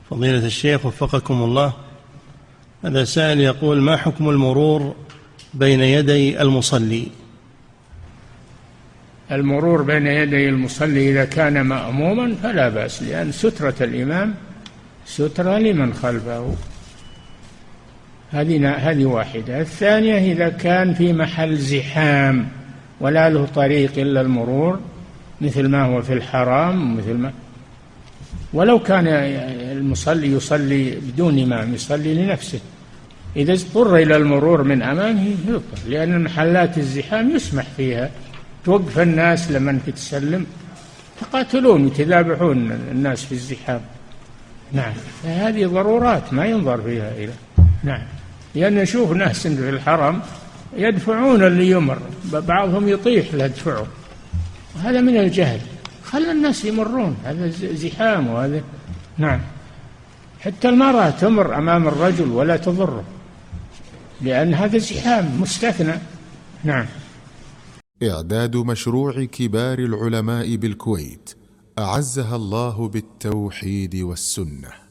فضيلة الشيخ وفقكم الله، هذا سائل يقول: ما حكم المرور بين يدي المصلي؟ المرور بين يدي المصلي إذا كان مأموما فلا بأس، لأن سترة الإمام سترة لمن خلفه. هذه واحدة. الثانية: إذا كان في محل زحام ولا له طريق إلا المرور، مثل ما هو في الحرام، ولو كان المصلي يصلي بدون إمام، يصلي لنفسه، إذا اضطر إلى المرور من أمامه يضطر، لأن محلات الزحام يسمح فيها، توقف الناس لمن تسلم، يقاتلون يتذابحون الناس في الزحام. نعم، هذه ضرورات ما ينظر فيها إلى. نعم، لأن نشوف ناس في الحرم يدفعون اللي يمر، بعضهم يطيح ليدفعه، وهذا من الجهل. خلى الناس يمرون، هذا زحام وهذا. نعم، حتى المرأة تمر أمام الرجل ولا تضره، لأن هذا زحام مستثنى. نعم. إعداد مشروع كبار العلماء بالكويت أعزها الله بالتوحيد والسنة.